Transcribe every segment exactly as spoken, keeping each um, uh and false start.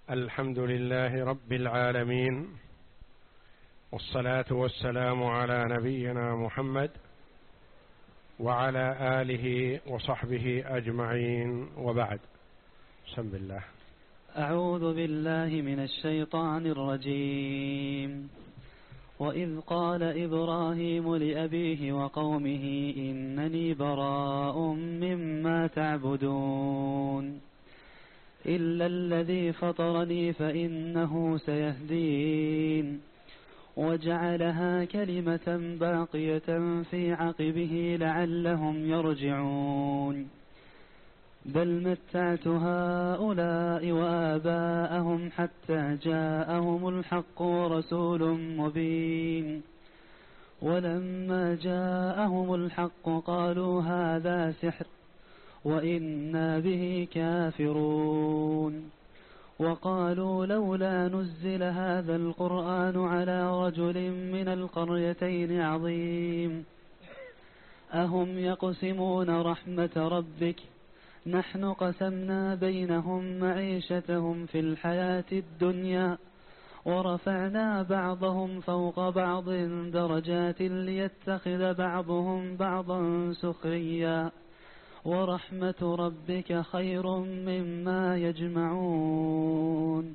الحمد لله رب العالمين، والصلاة والسلام على نبينا محمد وعلى آله وصحبه أجمعين، وبعد. بسم الله. أعوذ بالله من الشيطان الرجيم. وإذ قال إبراهيم لأبيه وقومه إنني براء مما تعبدون إلا الذي فطرني فإنه سيهدين وجعلها كلمة باقية في عقبه لعلهم يرجعون بل متعت هؤلاء وآباءهم حتى جاءهم الحق ورسول مبين ولما جاءهم الحق قالوا هذا سحر وإنا به كافرون وقالوا لولا نزل هذا القرآن على رجل من القريتين عظيم أهم يقسمون رحمة ربك نحن قسمنا بينهم معيشتهم في الحياة الدنيا ورفعنا بعضهم فوق بعض درجات ليتخذ بعضهم بعضا سخريا ورحمة ربك خير مما يجمعون.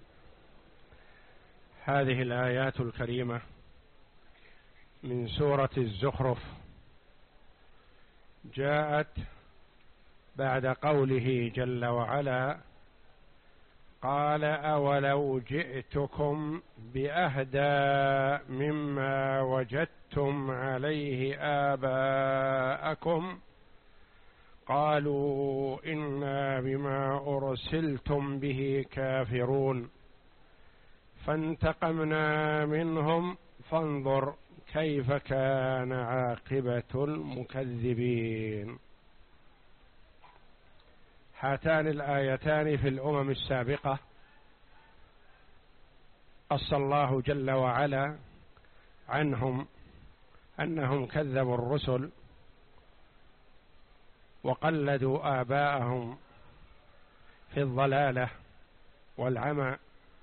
هذه الآيات الكريمة من سورة الزخرف جاءت بعد قوله جل وعلا: قال أولو جئتكم بأهدى مما وجدتم عليه آباءكم قالوا إنا بما أرسلتم به كافرون فانتقمنا منهم فانظر كيف كان عاقبة المكذبين. هاتان الآيتان في الأمم السابقة قص الله جل وعلا عنهم أنهم كذبوا الرسل وقلدوا آباءهم في الضلالة والعمى،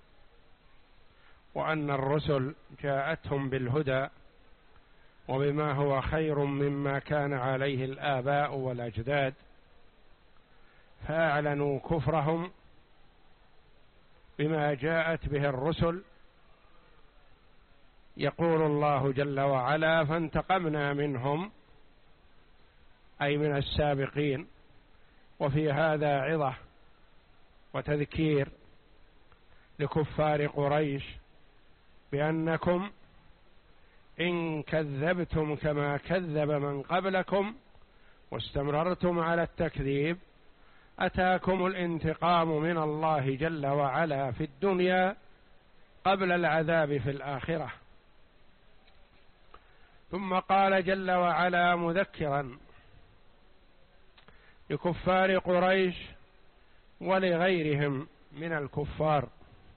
وأن الرسل جاءتهم بالهدى وبما هو خير مما كان عليه الآباء والأجداد، فأعلنوا كفرهم بما جاءت به الرسل. يقول الله جل وعلا: فانتقمنا منهم، أي من السابقين. وفي هذا عظة وتذكير لكفار قريش بأنكم إن كذبتم كما كذب من قبلكم واستمررتم على التكذيب أتاكم الانتقام من الله جل وعلا في الدنيا قبل العذاب في الآخرة. ثم قال جل وعلا مذكرا لكفار قريش ولغيرهم من الكفار: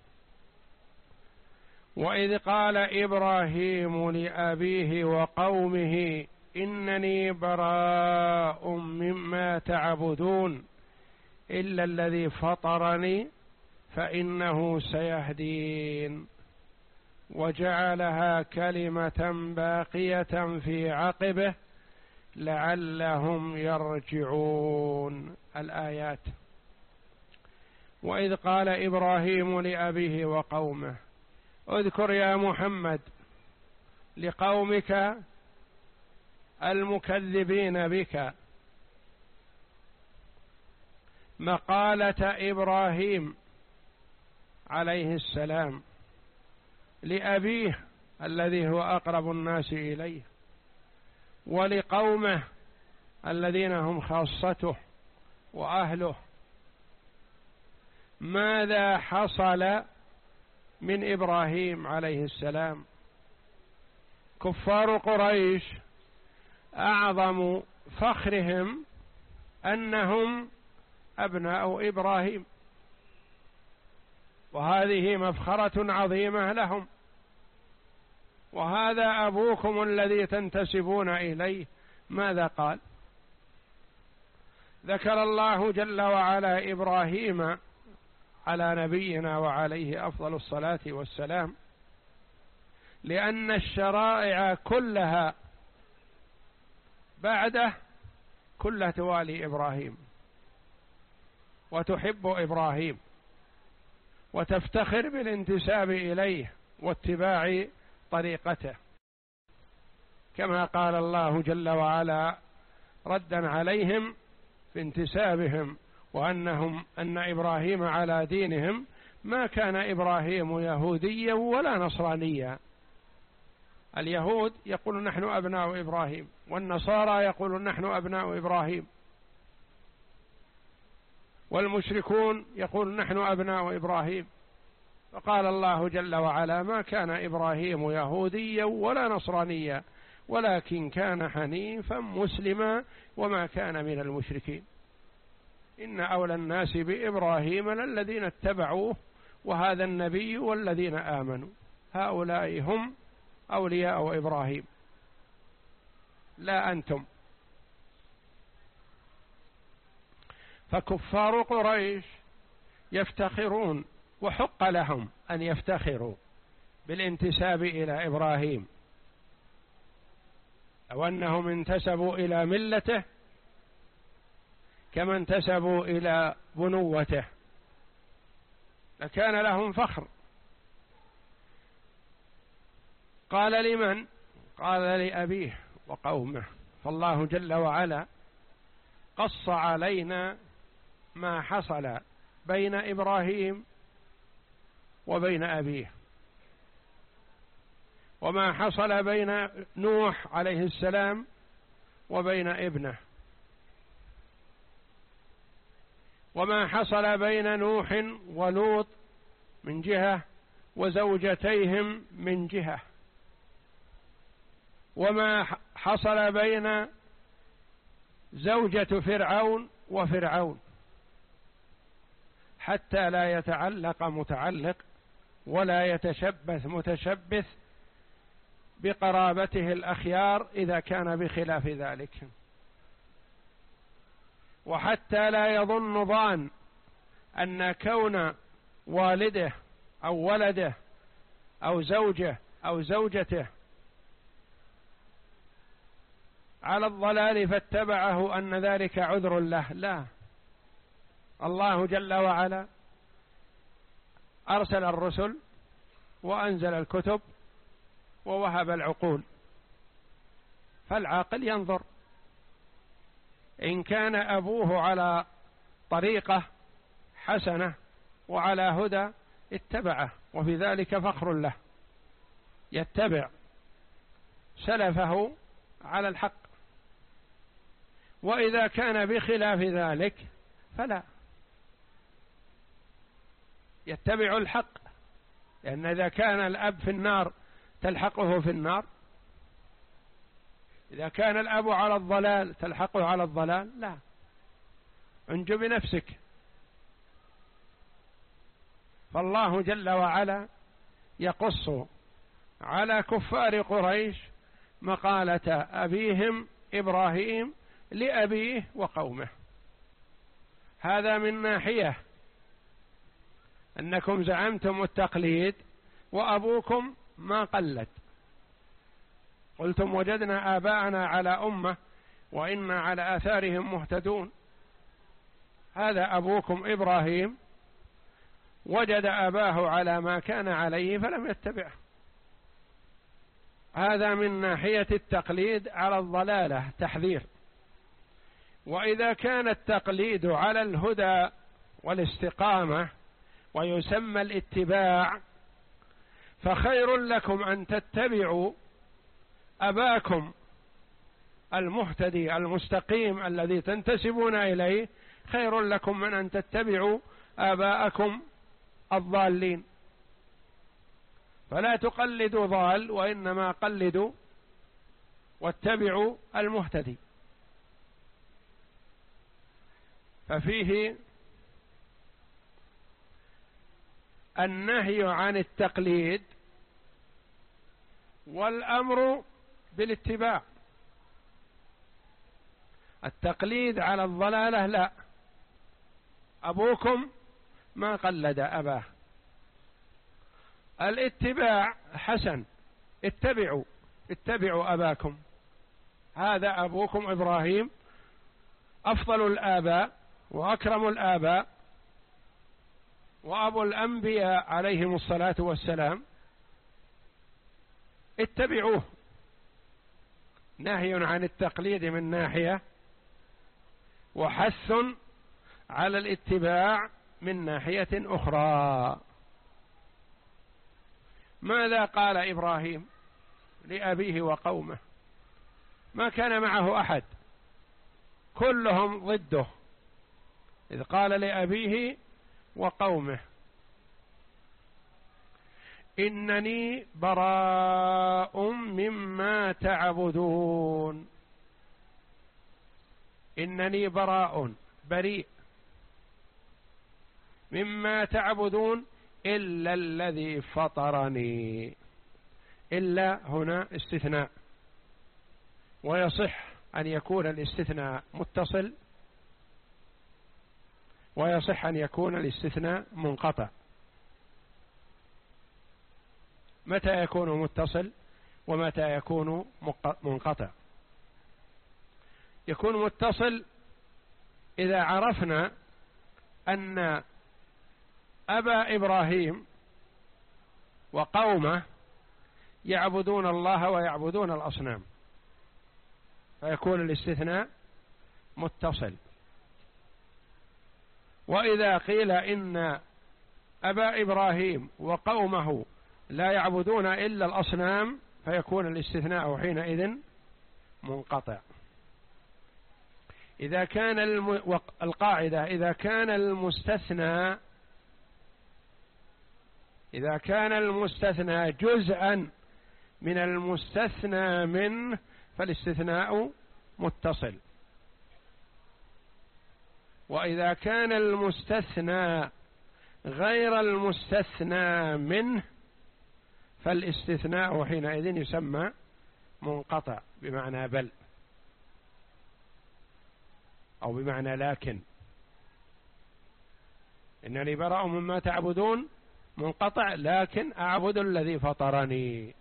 وإذ قال إبراهيم لأبيه وقومه إنني براء مما تعبدون إلا الذي فطرني فإنه سيهدين وجعلها كلمة باقية في عقبه لعلهم يرجعون. الآيات. وإذ قال إبراهيم لأبيه وقومه، اذكر يا محمد لقومك المكذبين بك مقالة إبراهيم عليه السلام لأبيه الذي هو أقرب الناس إليه ولقومه الذين هم خاصته وأهله. ماذا حصل من إبراهيم عليه السلام؟ كفار قريش أعظم فخرهم أنهم أبناء إبراهيم، وهذه مفخرة عظيمة لهم. وهذا أبوكم الذي تنتسبون إليه. ماذا قال؟ ذكر الله جل وعلا إبراهيم على نبينا وعليه أفضل الصلاة والسلام، لأن الشرائع كلها بعده كلها توالي إبراهيم وتحب إبراهيم وتفتخر بالانتساب إليه واتباع طريقته، كما قال الله جل وعلا ردا عليهم في انتسابهم وأنهم أن إبراهيم على دينهم: ما كان إبراهيم يهوديا ولا نصرانيا. اليهود يقولون نحن أبناء إبراهيم، والنصارى يقولون نحن أبناء إبراهيم، والمشركون يقولون نحن أبناء إبراهيم. فقال الله جل وعلا: ما كان إبراهيم يهوديا ولا نصرانيا ولكن كان حنيفا مسلما وما كان من المشركين. إن أولى الناس بإبراهيم للذين اتبعوه وهذا النبي والذين آمنوا، هؤلاء هم أولياء إبراهيم لا أنتم. فكفار قريش يفتخرون، وحق لهم أن يفتخروا بالانتساب إلى إبراهيم، أو أنهم انتسبوا إلى ملته كما انتسبوا إلى بنوته، لكان لهم فخر. قال لمن؟ قال لأبيه وقومه. فالله جل وعلا قص علينا ما حصل بين إبراهيم وبين أبيه، وما حصل بين نوح عليه السلام وبين ابنه، وما حصل بين نوح ولوط من جهة وزوجتيهم من جهة، وما حصل بين زوجة فرعون وفرعون، حتى لا يتعلق متعلق ولا يتشبث متشبث بقرابته الأخيار إذا كان بخلاف ذلك، وحتى لا يظن ظان أن كون والده أو ولده أو زوجه أو زوجته على الضلال فاتبعه أن ذلك عذر له، لا. الله جل وعلا أرسل الرسل وأنزل الكتب ووهب العقول، فالعاقل ينظر إن كان أبوه على طريقة حسنة وعلى هدى اتبعه، وفي ذلك فخر له، يتبع سلفه على الحق. وإذا كان بخلاف ذلك فلا، يتبع الحق، لأن إذا كان الأب في النار تلحقه في النار، إذا كان الأب على الضلال تلحقه على الضلال، لا، انج بنفسك. فالله جل وعلا يقص على كفار قريش مقالة أبيهم إبراهيم لأبيه وقومه. هذا من ناحية أنكم زعمتم التقليد وأبوكم ما قلد، قلتم وجدنا آباءنا على أمة وإنا على آثارهم مهتدون. هذا أبوكم إبراهيم وجد آباه على ما كان عليه فلم يتبعه. هذا من ناحية التقليد على الضلالة تحذير. وإذا كان التقليد على الهدى والاستقامة ويسمى الاتباع، فخير لكم أن تتبعوا أباكم المهتدي المستقيم الذي تنتسبون إليه، خير لكم من أن تتبعوا آباءكم الضالين. فلا تقلدوا ضال، وإنما قلدوا واتبعوا المهتدي. ففيه النهي عن التقليد والأمر بالاتباع. التقليد على الضلالة لا، أبوكم ما قلد أباه. الاتباع حسن، اتبعوا اتبعوا أباكم، هذا أبوكم إبراهيم أفضل الآباء وأكرم الآباء وأبو الأنبياء عليهم الصلاة والسلام، اتبعوه. نهي عن التقليد من ناحية، وحث على الاتباع من ناحية أخرى. ماذا قال إبراهيم لأبيه وقومه؟ ما كان معه أحد، كلهم ضده، إذ قال لأبيه وقومه: إنني براء مما تعبدون. إنني براء، بريء، مما تعبدون إلا الذي فطرني. إلا هنا استثناء، ويصح أن يكون الاستثناء متصل، ويصح أن يكون الاستثناء منقطع. متى يكون متصل ومتى يكون منقطع؟ يكون متصل إذا عرفنا أن أبا إبراهيم وقومه يعبدون الله ويعبدون الأصنام، فيكون الاستثناء متصل. وإذا قيل إن أبا إبراهيم وقومه لا يعبدون إلا الأصنام، فيكون الاستثناء حينئذ منقطع. إذا كان الم... القاعدة إذا كان المستثنى إذا كان المستثنى جزءا من المستثنى منه فالاستثناء متصل، وإذا كان المستثنى غير المستثنى منه فالاستثناء حينئذ يسمى منقطع، بمعنى بل أو بمعنى لكن. إنني براء مما تعبدون منقطع، لكن أعبد الذي فطرني.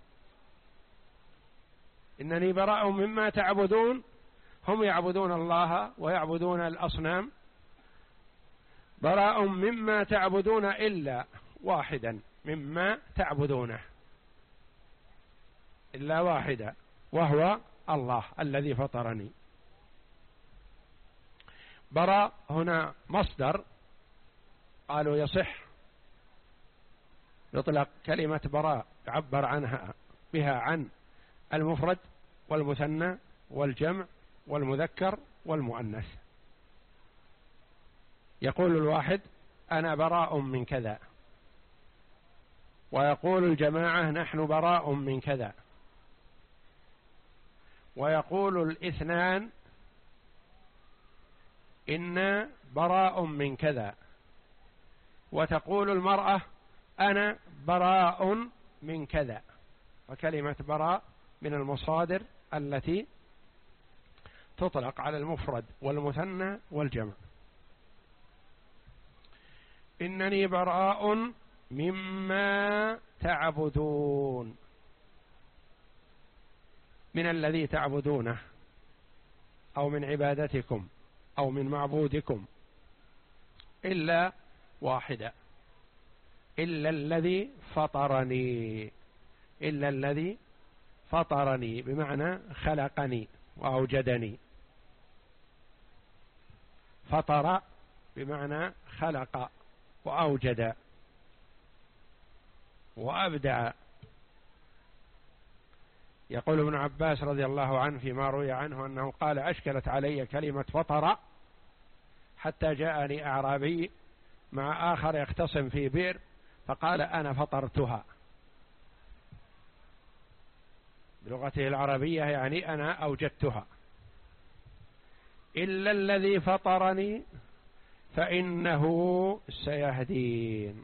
إنني براء مما تعبدون، هم يعبدون الله ويعبدون الأصنام. براء مما تعبدون إلا واحدا مما تعبدونه، إلا واحدا وهو الله الذي فطرني. براء هنا مصدر، قالوا يصح يطلق كلمة براء يعبر عنها بها عن المفرد والمثنى والجمع والمذكر والمؤنث. يقول الواحد أنا براء من كذا، ويقول الجماعة نحن براء من كذا، ويقول الاثنان إنا براء من كذا، وتقول المرأة أنا براء من كذا. وكلمة براء من المصادر التي تطلق على المفرد والمثنى والجمع. إنني براء مما تعبدون، من الذي تعبدونه أو من عبادتكم أو من معبودكم، إلا واحدة، إلا الذي فطرني. إلا الذي فطرني بمعنى خلقني وأوجدني. فطر بمعنى خلق وأوجد وأبدع. يقول ابن عباس رضي الله عنه فيما روي عنه أنه قال أشكلت علي كلمة فطر حتى جاءني أعرابي مع آخر يختصم في بئر فقال أنا فطرتها، بلغته العربية يعني أنا أوجدتها. إلا الذي فطرني فإنه سيهدين.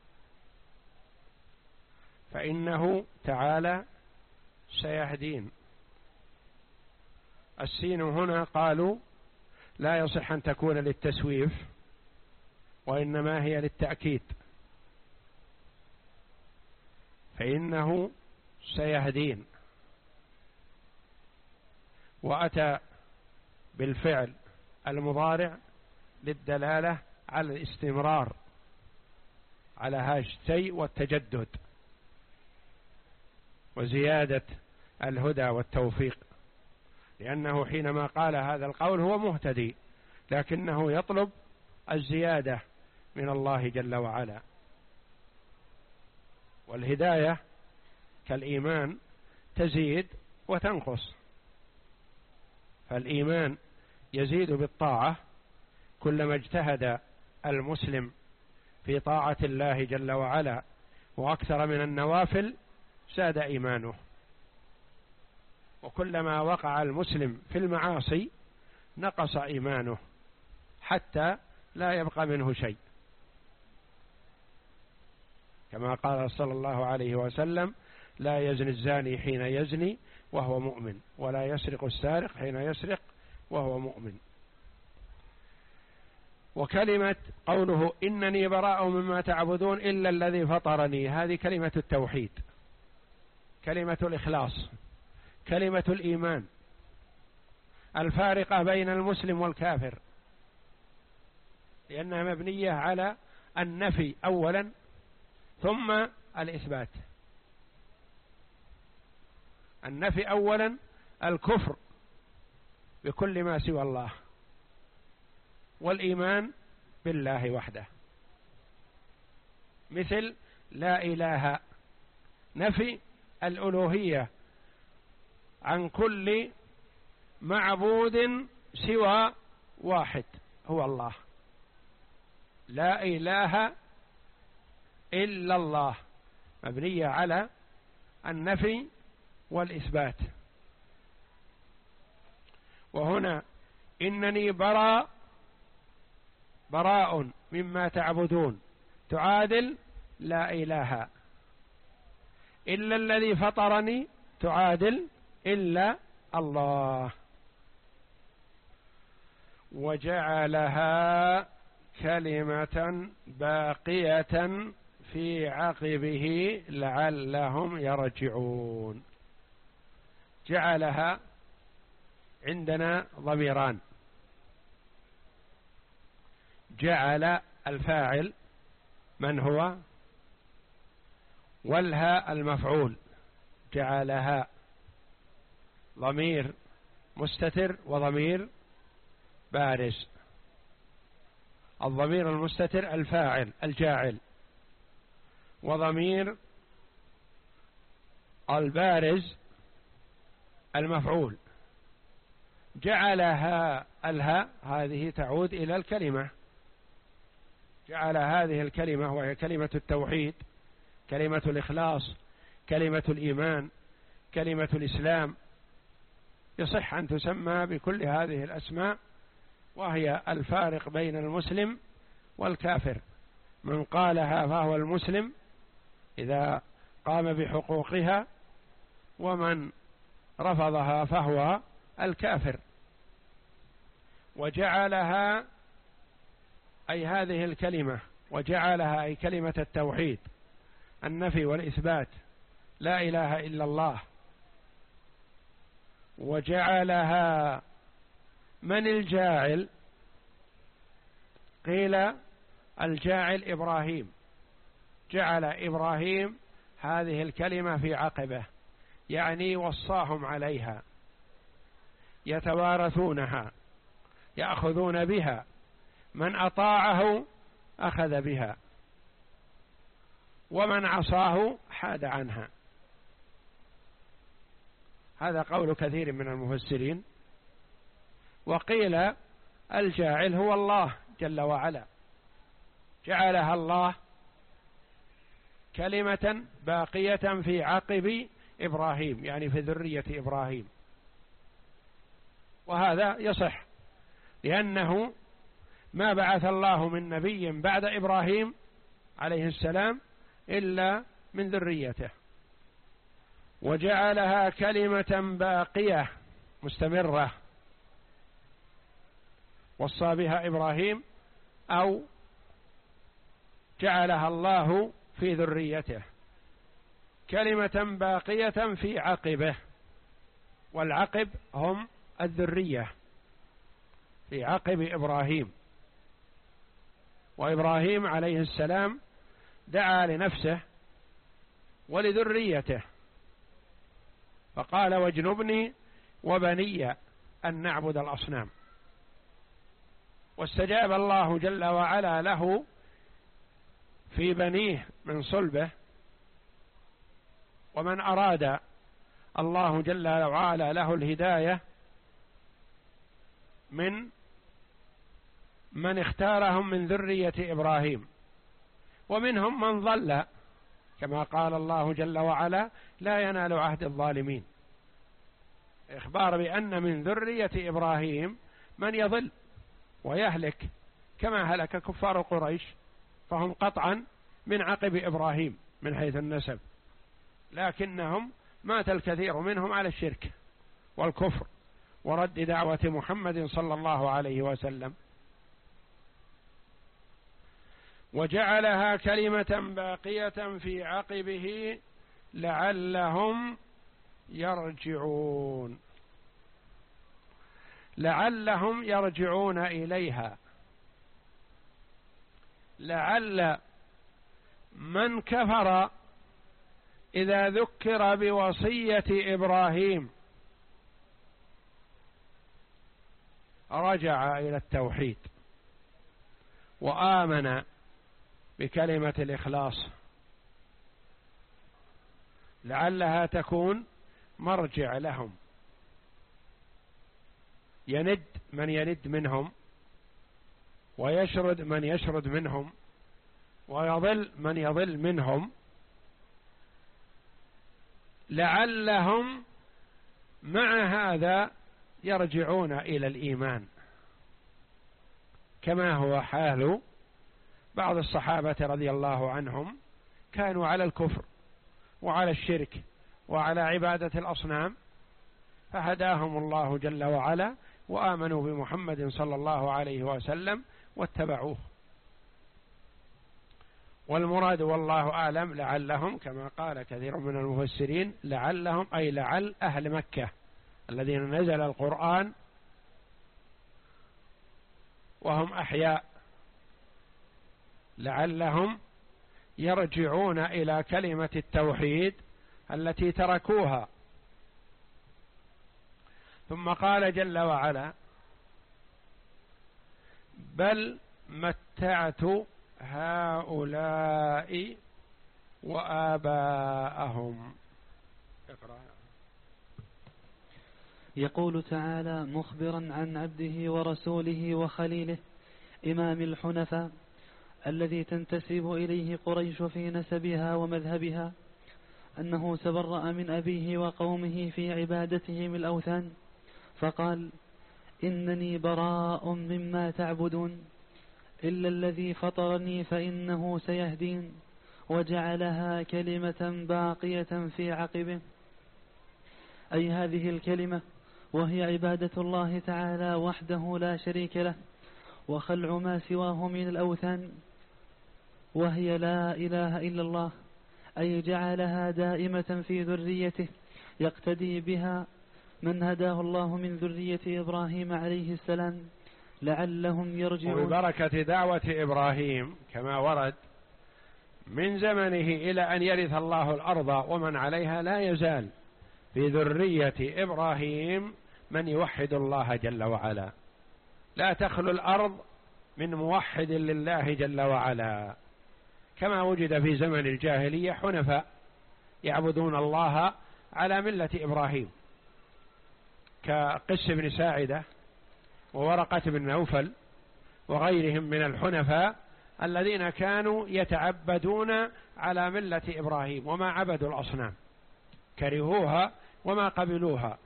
فإنه تعالى سيهدين. السين هنا قالوا لا يصح أن تكون للتسويف، وإنما هي للتأكيد، فإنه سيهدين. وأتى بالفعل المضارع للدلالة على الاستمرار، على هذا الشيء والتجدد وزيادة الهدى والتوفيق، لأنه حينما قال هذا القول هو مهتدي، لكنه يطلب الزيادة من الله جل وعلا. والهداية كالإيمان تزيد وتنقص، فالإيمان يزيد بالطاعة، كلما اجتهد المسلم في طاعة الله جل وعلا وأكثر من النوافل زاد إيمانه، وكلما وقع المسلم في المعاصي نقص إيمانه حتى لا يبقى منه شيء، كما قال صلى الله عليه وسلم: لا يزني الزاني حين يزني وهو مؤمن، ولا يسرق السارق حين يسرق وهو مؤمن. وكلمة قوله إنني براء مما تعبدون إلا الذي فطرني، هذه كلمة التوحيد، كلمة الإخلاص، كلمة الإيمان، الفارقة بين المسلم والكافر، لأنها مبنية على النفي أولا ثم الإثبات. النفي أولا الكفر بكل ما سوى الله، والإيمان بالله وحده، مثل لا إله، نفي الألوهية عن كل معبود سوى واحد هو الله، لا إله إلا الله، مبنية على النفي والإثبات. وهنا إنني براء، براء مما تعبدون تعادل لا إله، إلا الذي فطرني تعادل إلا الله. وجعلها كلمة باقية في عقبه لعلهم يرجعون. جعلها عندنا ضميران: جعل الفاعل من هو، والها المفعول، جعلها ضمير مستتر وضمير بارز. الضمير المستتر الفاعل الجاعل، وضمير البارز المفعول. جعلها الها هذه تعود إلى الكلمة، جعل هذه الكلمة وهي كلمة التوحيد، كلمة الإخلاص، كلمة الإيمان، كلمة الإسلام، يصح أن تسمى بكل هذه الأسماء، وهي الفارق بين المسلم والكافر. من قالها فهو المسلم إذا قام بحقوقها، ومن رفضها فهو الكافر. وجعلها أي هذه الكلمة، وجعلها أي كلمة التوحيد، النفي والإثبات، لا إله إلا الله. وجعلها من الجاعل؟ قيل الجاعل إبراهيم، جعل إبراهيم هذه الكلمة في عقبه، يعني وصاهم عليها، يتوارثونها، يأخذون بها، من أطاعه أخذ بها، ومن عصاه حاد عنها. هذا قول كثير من المفسرين. وقيل الجاعل هو الله جل وعلا، جعلها الله كلمة باقية في عقب إبراهيم، يعني في ذرية إبراهيم. وهذا يصح، لأنه ما بعث الله من نبي بعد إبراهيم عليه السلام إلا من ذريته. وجعلها كلمة باقية مستمرة، وصى بها إبراهيم أو جعلها الله في ذريته كلمة باقية في عقبه، والعقب هم الذرية في عقب إبراهيم. وإبراهيم عليه السلام دعا لنفسه ولذريته فقال واجنبني وبني أن نعبد الأصنام، واستجاب الله جل وعلا له في بنيه من صلبه. ومن أراد الله جل وعلا له الهداية من من اختارهم من ذرية إبراهيم، ومنهم من ضل كما قال الله جل وعلا لا ينال عهد الظالمين، إخبار بأن من ذرية إبراهيم من يضل ويهلك كما هلك كفار قريش، فهم قطعا من عقب إبراهيم من حيث النسب، لكنهم مات الكثير منهم على الشرك والكفر ورد دعوة محمد صلى الله عليه وسلم. وجعلها كلمة باقية في عقبه لعلهم يرجعون، لعلهم يرجعون إليها. لعل من كفر إذا ذكر بوصية إبراهيم رجع إلى التوحيد وآمن بكلمة الإخلاص، لعلها تكون مرجع لهم، يند من يند منهم ويشرد من يشرد منهم ويضل من يضل منهم، لعلهم مع هذا يرجعون إلى الإيمان كما هو حال بعض الصحابة رضي الله عنهم، كانوا على الكفر وعلى الشرك وعلى عبادة الأصنام، فهداهم الله جل وعلا وآمنوا بمحمد صلى الله عليه وسلم واتبعوه. والمراد والله أعلم لعلهم كما قال كثير من المفسرين لعلهم أي لعل أهل مكة الذين نزل القرآن وهم أحياء، لعلهم يرجعون إلى كلمة التوحيد التي تركوها. ثم قال جل وعلا بل متعت هؤلاء وآباءهم. اقرأ. يقول تعالى مخبرا عن عبده ورسوله وخليله إمام الحنفاء الذي تنتسب إليه قريش في نسبها ومذهبها أنه تبرأ من أبيه وقومه في عبادتهم الأوثان، فقال إنني براء مما تعبدون إلا الذي فطرني فإنه سيهدين، وجعلها كلمة باقية في عقبه، أي هذه الكلمة وهي عبادة الله تعالى وحده لا شريك له وخلع ما سواه من الأوثان، وهي لا إله إلا الله، أي جعلها دائمة في ذريته يقتدي بها من هداه الله من ذرية إبراهيم عليه السلام لعلهم يرجعون. وببركة دعوة إبراهيم كما ورد من زمنه إلى أن يرث الله الأرض ومن عليها لا يزال في ذرية إبراهيم من يوحد الله جل وعلا، لا تخلو الأرض من موحد لله جل وعلا، كما وجد في زمن الجاهلية حنفاء يعبدون الله على ملة إبراهيم كقس بن ساعدة وورقة بن نوفل وغيرهم من الحنفاء الذين كانوا يتعبدون على ملة إبراهيم وما عبدوا الأصنام، كرهوها وما قبلوها.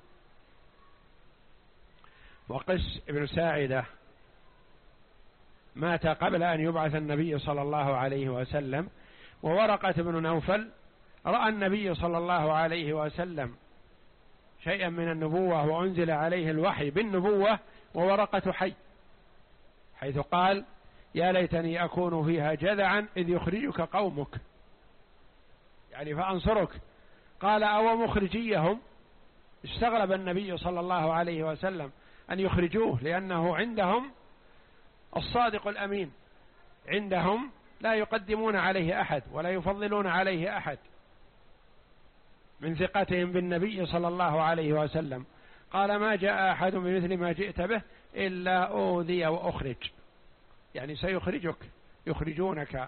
وقس بن ساعدة مات قبل أن يبعث النبي صلى الله عليه وسلم، وورقة بن نوفل رأى النبي صلى الله عليه وسلم شيئا من النبوة وأنزل عليه الوحي بالنبوة وورقة حي، حيث قال يا ليتني أكون فيها جذعا إذ يخرجك قومك، يعني فأنصرك. قال أو مخرجيهم، استغرب النبي صلى الله عليه وسلم أن يخرجوه، لأنه عندهم الصادق الأمين، عندهم لا يقدمون عليه أحد ولا يفضلون عليه أحد من ثقتهم بالنبي صلى الله عليه وسلم. قال ما جاء أحد بمثل ما جئت به إلا أوذي وأخرج، يعني سيخرجك، يخرجونك.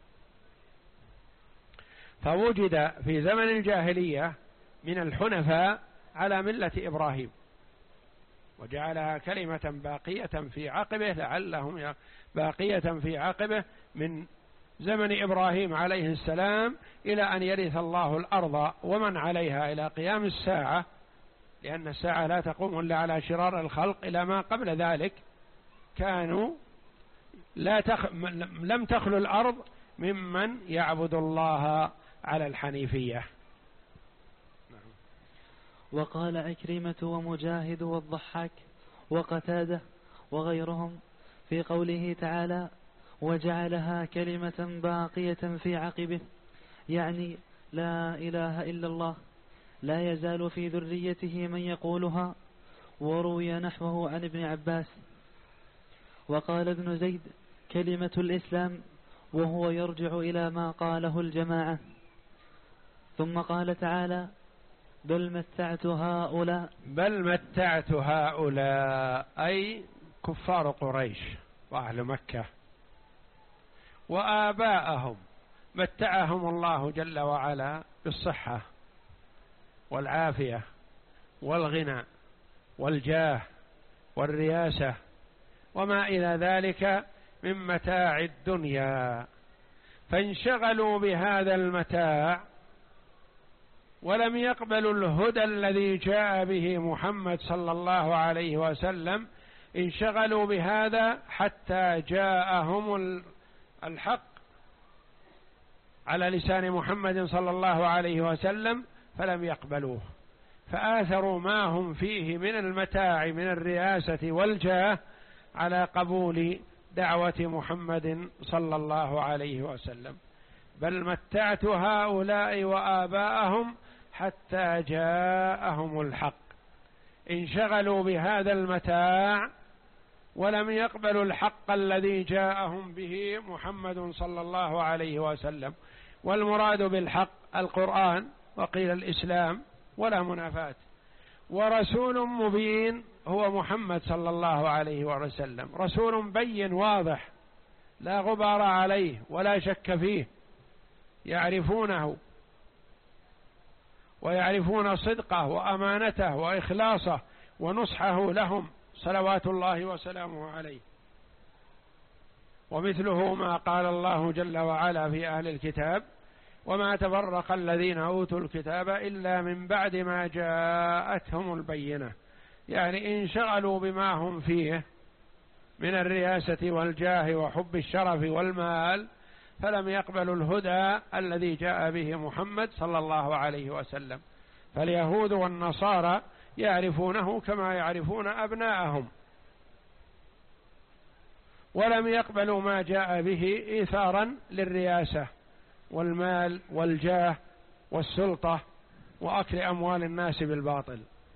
فوجد في زمن الجاهلية من الحنفاء على ملة إبراهيم، وجعلها كلمة باقية في عقبه لعلهم باقية في عقبه من زمن إبراهيم عليه السلام إلى أن يرث الله الأرض ومن عليها إلى قيام الساعة، لأن الساعة لا تقوم إلا على شرار الخلق. إلى ما قبل ذلك كانوا لا تخ... لم تخلو الأرض ممن يعبد الله على الحنيفية. وقال أكرمة ومجاهد والضحاك وقتادة وغيرهم في قوله تعالى وجعلها كلمة باقية في عقبه، يعني لا إله إلا الله، لا يزال في ذريته من يقولها. وروي نحوه عن ابن عباس. وقال ابن زيد كلمة الإسلام، وهو يرجع إلى ما قاله الجماعة. ثم قال تعالى بل متعت هؤلاء بل متعت هؤلاء أي كفار قريش وأهل مكة وآباءهم، متعهم الله جل وعلا بالصحة والعافية والغنى والجاه والرياسة وما إلى ذلك من متاع الدنيا، فانشغلوا بهذا المتاع ولم يقبلوا الهدى الذي جاء به محمد صلى الله عليه وسلم. انشغلوا بهذا حتى جاءهم الحق على لسان محمد صلى الله عليه وسلم فلم يقبلوه، فآثروا ما هم فيه من المتاع من الرياسة والجاه على قبول دعوة محمد صلى الله عليه وسلم. بل متعت هؤلاء وآباءهم حتى جاءهم الحق، انشغلوا بهذا المتاع ولم يقبلوا الحق الذي جاءهم به محمد صلى الله عليه وسلم. والمراد بالحق القرآن، وقيل الإسلام ولا منافاة. ورسول مبين هو محمد صلى الله عليه وسلم، رسول بين واضح لا غبار عليه ولا شك فيه، يعرفونه ويعرفون صدقه وأمانته وإخلاصه ونصحه لهم صلوات الله وسلامه عليه. ومثله ما قال الله جل وعلا في أهل الكتاب وما تفرق الذين أوتوا الكتاب إلا من بعد ما جاءتهم البينة، يعني انشغلوا بما هم فيه من الرياسة والجاه وحب الشرف والمال، فلم يقبلوا الهدى الذي جاء به محمد صلى الله عليه وسلم. فاليهود والنصارى يعرفونه كما يعرفون أبناءهم، ولم يقبلوا ما جاء به إيثارا للرياسة والمال والجاه والسلطة وأكل أموال الناس بالباطل.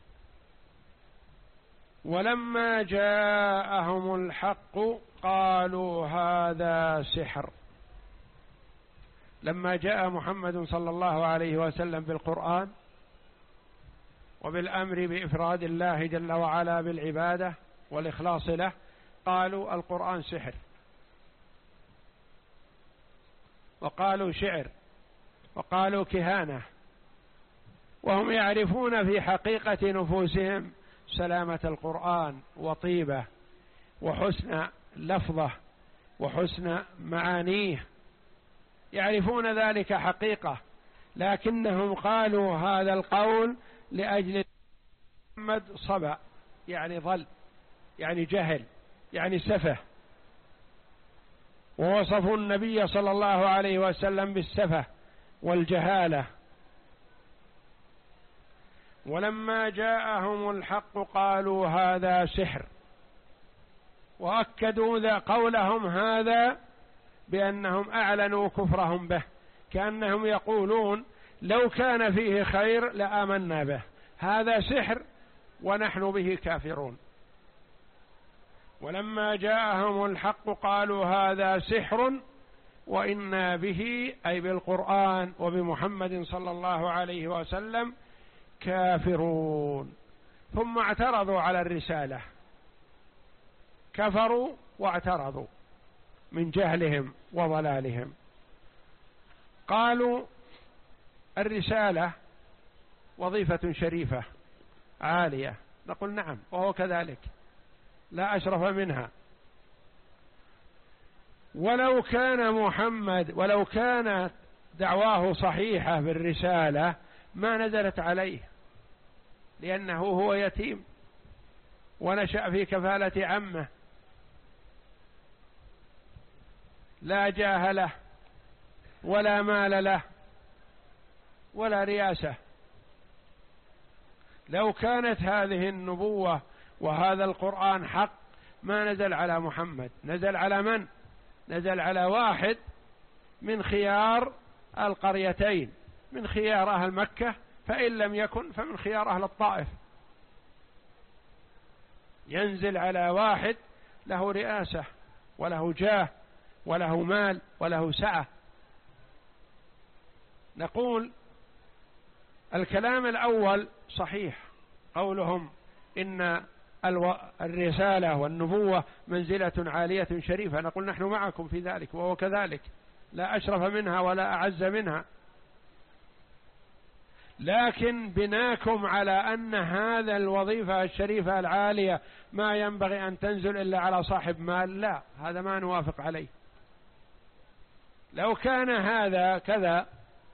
ولما جاءهم الحق قالوا هذا سحر. لما جاء محمد صلى الله عليه وسلم بالقرآن وبالأمر بإفراد الله جل وعلا بالعبادة والإخلاص له، قالوا القرآن سحر، وقالوا شعر، وقالوا كهانة، وهم يعرفون في حقيقة نفوسهم سلامة القرآن وطيبة وحسن لفظه وحسن معانيه، يعرفون ذلك حقيقة، لكنهم قالوا هذا القول لأجل محمد صبا، يعني ضل، يعني جهل، يعني سفه، ووصفوا النبي صلى الله عليه وسلم بالسفه والجهالة. ولما جاءهم الحق قالوا هذا سحر، وأكدوا ذا قولهم هذا بأنهم أعلنوا كفرهم به، كأنهم يقولون لو كان فيه خير لآمنا به، هذا سحر ونحن به كافرون. ولما جاءهم الحق قالوا هذا سحر وإنا به، أي بالقرآن وبمحمد صلى الله عليه وسلم، كافرون. ثم اعترضوا على الرسالة، كفروا واعترضوا من جهلهم وضلالهم. قالوا الرسالة وظيفة شريفة عالية، نقول نعم وهو كذلك لا أشرف منها. ولو كان محمد ولو كانت دعواه صحيحة بالرسالة ما نزلت عليه، لأنه هو يتيم ونشأ في كفالة عمه، لا جاه له ولا مال له ولا رياسة. لو كانت هذه النبوة وهذا القرآن حق ما نزل على محمد، نزل على من؟ نزل على واحد من خيار القريتين، من خيار أهل مكة، فإن لم يكن فمن خيار أهل الطائف. ينزل على واحد له رئاسة وله جاه وله مال وله سعة. نقول الكلام الأول صحيح، قولهم إن الرسالة والنبوة منزلة عالية شريفة، نقول نحن معكم في ذلك وهو كذلك، لا أشرف منها ولا أعز منها، لكن بناكم على أن هذا الوظيفة الشريفة العالية ما ينبغي أن تنزل إلا على صاحب مال، لا، هذا ما نوافق عليه. لو كان هذا كذا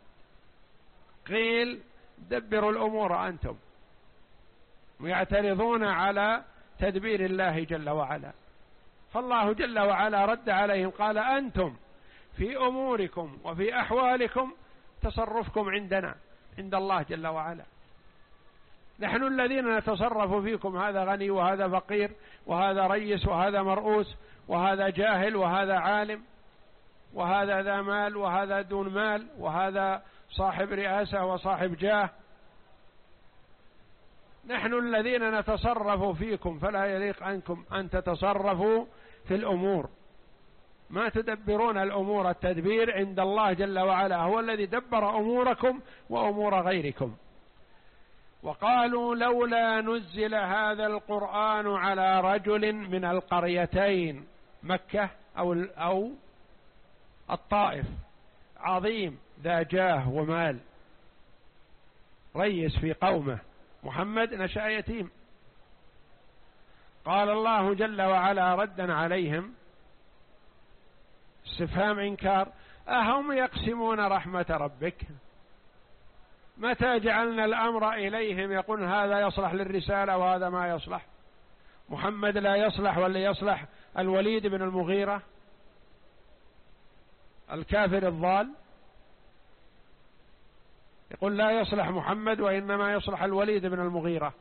قيل دبروا الأمور أنتم، ويعترضون على تدبير الله جل وعلا. فالله جل وعلا رد عليهم قال أنتم في أموركم وفي أحوالكم تصرفكم عندنا عند الله جل وعلا، نحن الذين نتصرف فيكم، هذا غني وهذا فقير وهذا ريس وهذا مرؤوس وهذا جاهل وهذا عالم وهذا ذا مال وهذا دون مال وهذا صاحب رئاسة وصاحب جاه، نحن الذين نتصرف فيكم، فلا يليق عنكم أن تتصرفوا في الأمور، ما تدبرون الأمور، التدبير عند الله جل وعلا، هو الذي دبر أموركم وأمور غيركم. وقالوا لولا نزل هذا القرآن على رجل من القريتين، مكة أو أو الطائف، عظيم ذا جاه ومال، ريس في قومه. محمد نشأ يتيم. قال الله جل وعلا ردا عليهم استفهام إنكار: أهم يقسمون رحمة ربك؟ متى جعلنا الأمر إليهم يقول هذا يصلح للرسالة وهذا ما يصلح؟ محمد لا يصلح ولا يصلح الوليد بن المغيرة الكافر الضال؟ يقول لا يصلح محمد وإنما يصلح الوليد بن المغيرة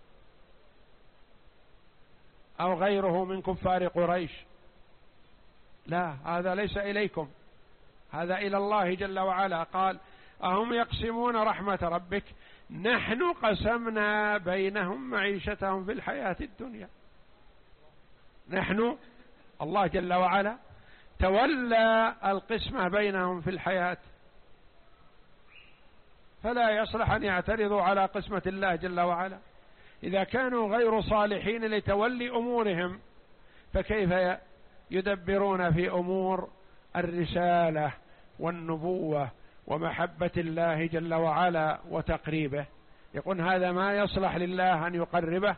أو غيره من كفار قريش. لا، هذا ليس إليكم، هذا إلى الله جل وعلا. قال: أهم يقسمون رحمة ربك؟ نحن قسمنا بينهم معيشتهم في الحياة الدنيا. نحن، الله جل وعلا تولى القسمة بينهم في الحياة، فلا يصلح أن يعترضوا على قسمة الله جل وعلا. إذا كانوا غير صالحين لتولي أمورهم فكيف يدبرون في أمور الرسالة والنبوة ومحبة الله جل وعلا وتقريبه؟ يقول هذا ما يصلح لله أن يقربه.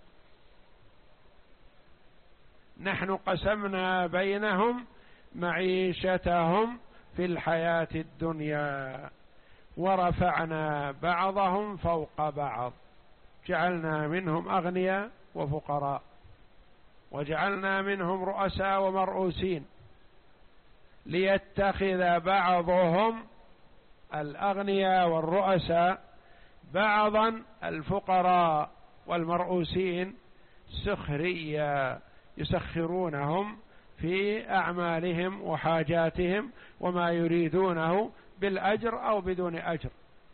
نحن قسمنا بينهم معيشتهم في الحياة الدنيا ورفعنا بعضهم فوق بعض، جعلنا منهم أغنياء وفقراء وجعلنا منهم رؤساء ومرؤوسين ليتخذ بعضهم الأغنياء والرؤساء بعضا الفقراء والمرؤوسين سخريا يسخرونهم في أعمالهم وحاجاتهم وما يريدونه بالأجر أو بدون أجر.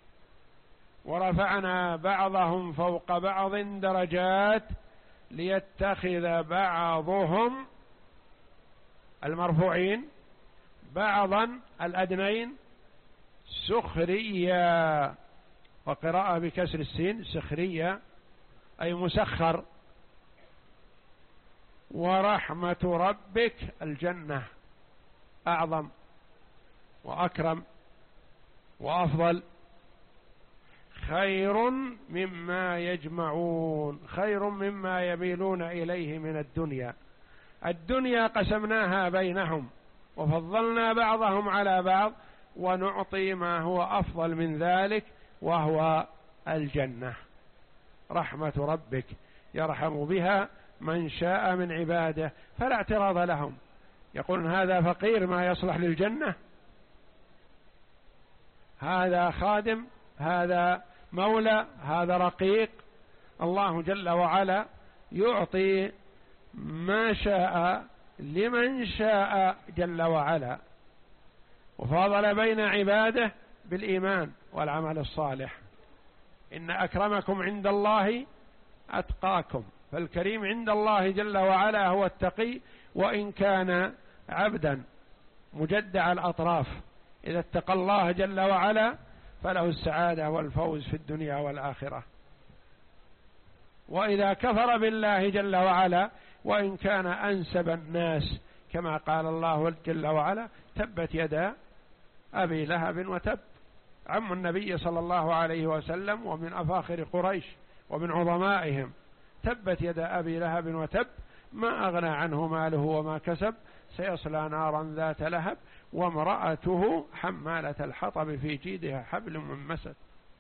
ورفعنا بعضهم فوق بعض درجات ليتخذ بعضهم المرفوعين بعضا الأدنين سخريا، وقراءة بكسر السين سخريا أي مسخر. ورحمة ربك الجنة أعظم وأكرم وأفضل، خير مما يجمعون، خير مما يميلون إليه من الدنيا. الدنيا قسمناها بينهم وفضلنا بعضهم على بعض، ونعطي ما هو أفضل من ذلك وهو الجنة. رحمة ربك يرحم بها من شاء من عباده، فلا اعتراض لهم. يقولون هذا فقير ما يصلح للجنة، هذا خادم، هذا مولى، هذا رقيق. الله جل وعلا يعطي ما شاء لمن شاء جل وعلا، وفاضل بين عباده بالإيمان والعمل الصالح. إن أكرمكم عند الله أتقاكم، فالكريم عند الله جل وعلا هو التقي، وإن كان عبدا مجدع الأطراف، إذا اتقى الله جل وعلا فله السعادة والفوز في الدنيا والآخرة. وإذا كفر بالله جل وعلا وإن كان أنسب الناس، كما قال الله جل وعلا تبت يدا أبي لهب وتب، عم النبي صلى الله عليه وسلم ومن أفاخر قريش ومن عظمائهم، تبت يدا أبي لهب وتب ما أغنى عنه ماله وما كسب سيصلى نارا ذات لهب وامرأته حمالة الحطب في جيدها حبل من مسد.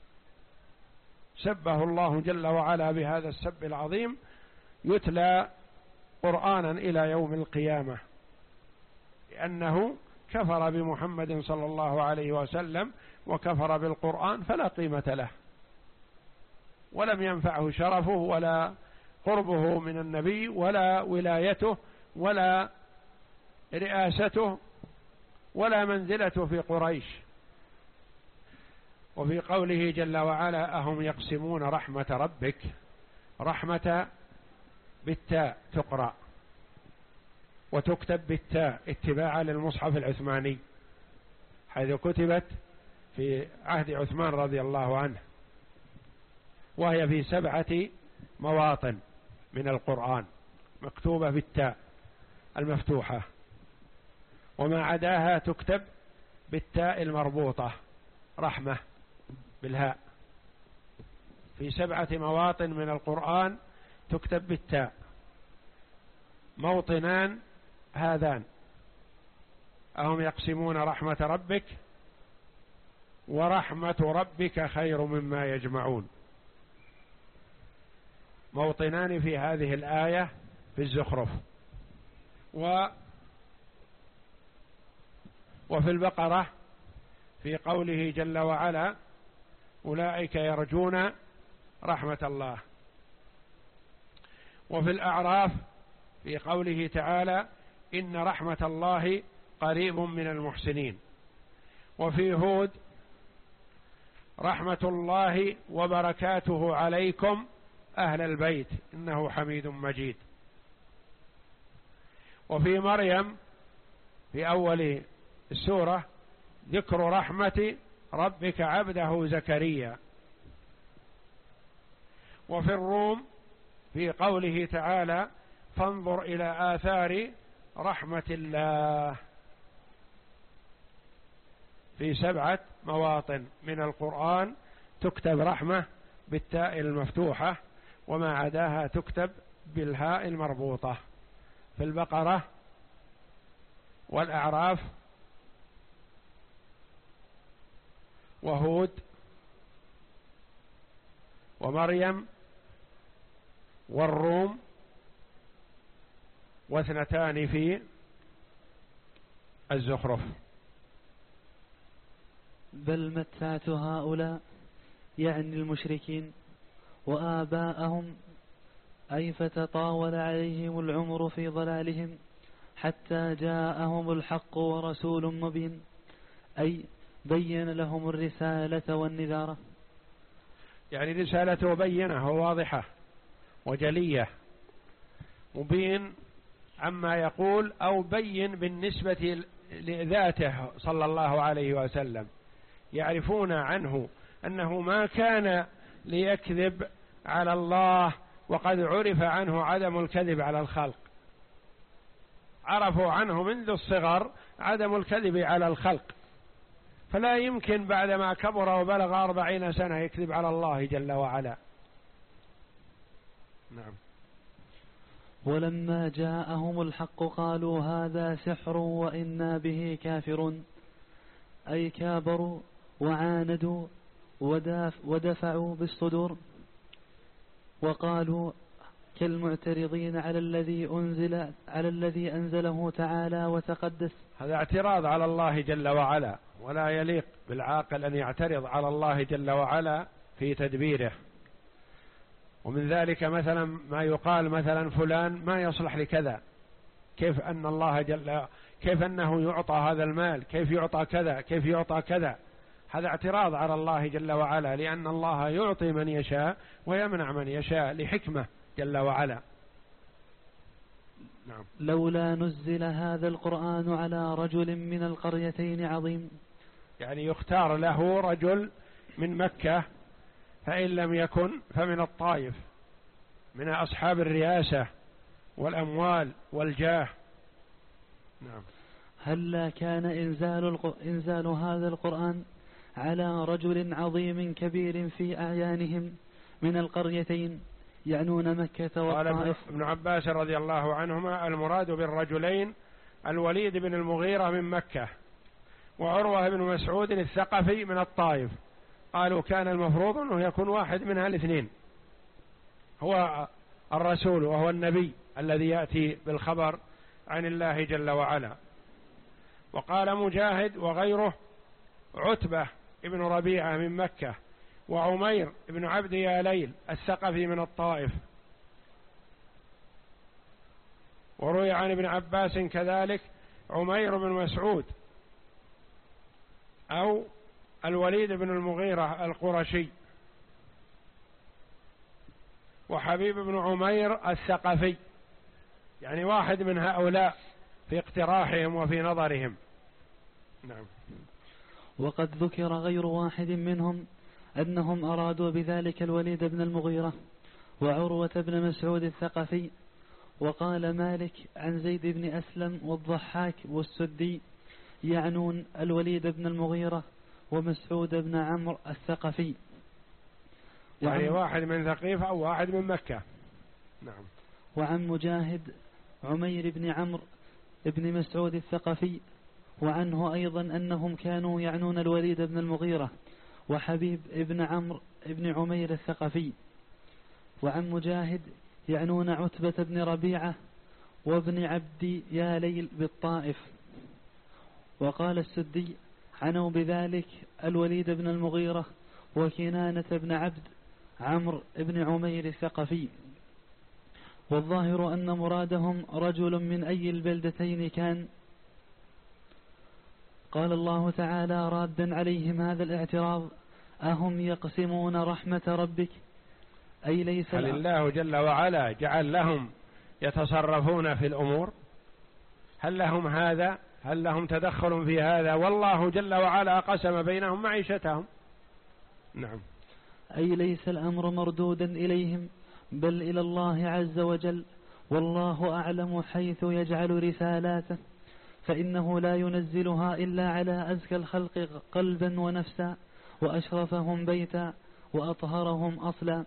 سبه الله جل وعلا بهذا السب العظيم، يتلى قرآنا إلى يوم القيامة، لأنه كفر بمحمد صلى الله عليه وسلم وكفر بالقرآن فلا قيمة له، ولم ينفعه شرفه ولا قربه من النبي ولا ولايته ولا رئاسته ولا منزلته في قريش. وفي قوله جل وعلا أهم يقسمون رحمة ربك، رحمة بالتاء تقرأ وتكتب بالتاء اتباعا للمصحف العثماني، حيث كتبت في عهد عثمان رضي الله عنه، وهي في سبعة مواطن من القرآن مكتوبة بالتاء المفتوحة، وما عداها تكتب بالتاء المربوطة رحمة بالهاء. في سبعة مواطن من القرآن تكتب بالتاء، موطنان هذان: أهم يقسمون رحمة ربك، ورحمة ربك خير مما يجمعون. موطنان في هذه الآية في الزخرف. و وفي البقرة في قوله جل وعلا أولئك يرجون رحمة الله. وفي الأعراف في قوله تعالى إن رحمة الله قريب من المحسنين. وفي هود رحمة الله وبركاته عليكم أهل البيت إنه حميد مجيد. وفي مريم في أول السورة ذكر رحمة ربك عبده زكريا. وفي الروم في قوله تعالى فانظر إلى آثار رحمة الله. في سبعة مواطن من القرآن تكتب رحمة بالتاء المفتوحة، وما عداها تكتب بالهاء المربوطة. في البقرة والأعراف وهود ومريم والروم، واثنتان في الزخرف. بل متعت هؤلاء يعني المشركين وآباءهم أي فتطاول عليهم العمر في ضلالهم حتى جاءهم الحق ورسول مبين، أي بين لهم الرسالة والنذارة. يعني رسالته بينة وواضحة وجلية، مبين عما يقول، أو بين بالنسبة لذاته صلى الله عليه وسلم، يعرفون عنه أنه ما كان ليكذب على الله، وقد عرف عنه عدم الكذب على الخلق، عرفوا عنه منذ الصغر عدم الكذب على الخلق، فلا يمكن بعدما كبر وبلغ أربعين سنة يكذب على الله جل وعلا. نعم. ولما جاءهم الحق قالوا هذا سحر وإنا به كافرون، أي كابروا وعاندوا ودفعوا بالصدور، وقالوا كالمعترضين على الذي أنزل على الذي أنزله تعالى وتقدس. هذا اعتراض على الله جل وعلا، ولا يليق بالعاقل أن يعترض على الله جل وعلا في تدبيره. ومن ذلك مثلا ما يقال مثلا فلان ما يصلح لكذا، كيف أن الله جل كيف أنه يعطى هذا المال، كيف يعطى كذا، كيف يعطى كذا. هذا اعتراض على الله جل وعلا، لأن الله يعطي من يشاء ويمنع من يشاء لحكمة جل وعلا. نعم. لولا نزل هذا القرآن على رجل من القريتين عظيم، يعني يختار له رجل من مكة، فإن لم يكن فمن الطائف، من أصحاب الرياسة والأموال والجاه. نعم. هلا كان إنزال, إنزال هذا القرآن على رجل عظيم كبير في أعيانهم من القريتين، يعنون مكة والطائف. قال ابن عباس رضي الله عنهما المراد بالرجلين الوليد بن المغيرة من مكة، وعروة بن مسعود الثقفي من الطائف. قالوا كان المفروض أنه يكون واحد من الاثنين هو الرسول وهو النبي الذي يأتي بالخبر عن الله جل وعلا. وقال مجاهد وغيره عتبة ابن ربيعة من مكة، وعمير ابن عبد ياليل الثقفي من الطائف. وروي عن ابن عباس كذلك عمير بن مسعود أو الوليد بن المغيرة القرشي، وحبيب بن عمير الثقفي، يعني واحد من هؤلاء في اقتراحهم وفي نظرهم. نعم. وقد ذكر غير واحد منهم أنهم أرادوا بذلك الوليد بن المغيرة وعروة بن مسعود الثقفي. وقال مالك عن زيد بن أسلم والضحاك والسدي يعنون الوليد بن المغيرة ومسعود بن عمرو الثقفي، يعني واحد من ثقيف أو واحد من مكة. نعم. وعن مجاهد عمير بن عمرو بن مسعود الثقفي، وعنه أيضا أنهم كانوا يعنون الوليد بن المغيرة وحبيب بن عمرو بن عمير الثقفي. وعن مجاهد يعنون عتبة بن ربيعة وابن عبد ياليل بالطائف. وقال السدي عنوا بذلك الوليد بن المغيرة وكنانة بن عبد عمرو بن عمير الثقفي. والظاهر أن مرادهم رجل من أي البلدتين كان. قال الله تعالى رادا عليهم هذا الاعتراض أهم يقسمون رحمة ربك، أي ليس هل الله جل وعلا جعل لهم يتصرفون في الأمور؟ هل لهم هذا؟ هل لهم تدخل في هذا؟ والله جل وعلا قسم بينهم معيشتهم. نعم. أي ليس الأمر مردودا إليهم بل إلى الله عز وجل، والله أعلم حيث يجعل رسالاته، فإنه لا ينزلها إلا على أزكى الخلق قلبا ونفسا وأشرفهم بيتا وأطهرهم أصلا.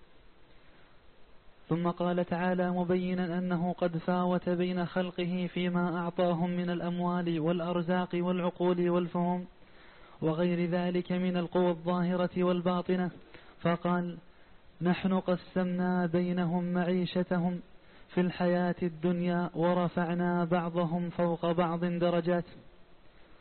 ثم قال تعالى مبينا أنه قد فاوت بين خلقه فيما أعطاهم من الأموال والأرزاق والعقول والفهم وغير ذلك من القوى الظاهرة والباطنة، فقال نحن قسمنا بينهم معيشتهم في الحياة الدنيا ورفعنا بعضهم فوق بعض درجات.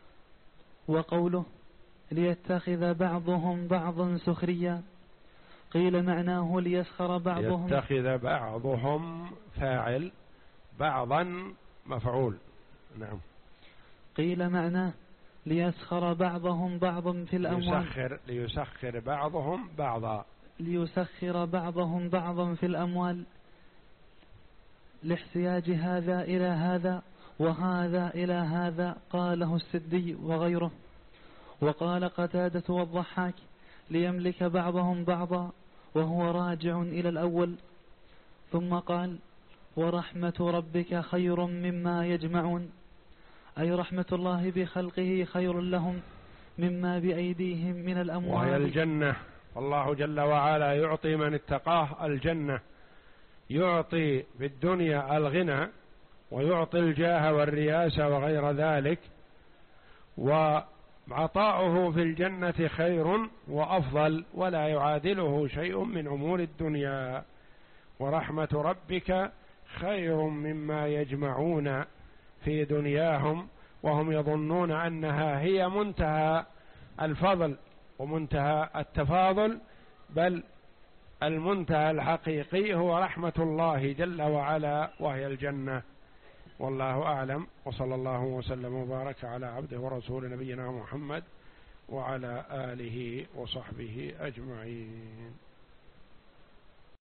وقوله ليتخذ بعضهم بعضا سخريا، قيل معناه ليسخر بعضهم يتخذ بعضهم فاعل بعضا مفعول. نعم. قيل معناه ليسخر بعضهم بعضا في الأموال ليسخر, ليسخر بعضهم بعضا ليسخر بعضهم بعضا في الأموال لاحتياج هذا إلى هذا وهذا إلى هذا. قاله السدي وغيره. وقال قتادة والضحاك ليملك بعضهم بعضا وهو راجع إلى الأول. ثم قال ورحمة ربك خير مما يجمعون، أي رحمة الله بخلقه خير لهم مما بأيديهم من الأموال، وهي الجنة. الله جل وعلا يعطي من اتقاه الجنة، يعطي في الدنيا الغنى ويعطي الجاه والرياسة وغير ذلك، وعطاؤه في الجنة خير وأفضل ولا يعادله شيء من أمور الدنيا. ورحمة ربك خير مما يجمعون في دنياهم وهم يظنون أنها هي منتهى الفضل ومنتهى التفاضل، بل المنتهى الحقيقي هو رحمة الله جل وعلا وهي الجنة. والله أعلم، وصلى الله وسلم وبارك على عبده ورسول نبينا محمد وعلى آله وصحبه أجمعين.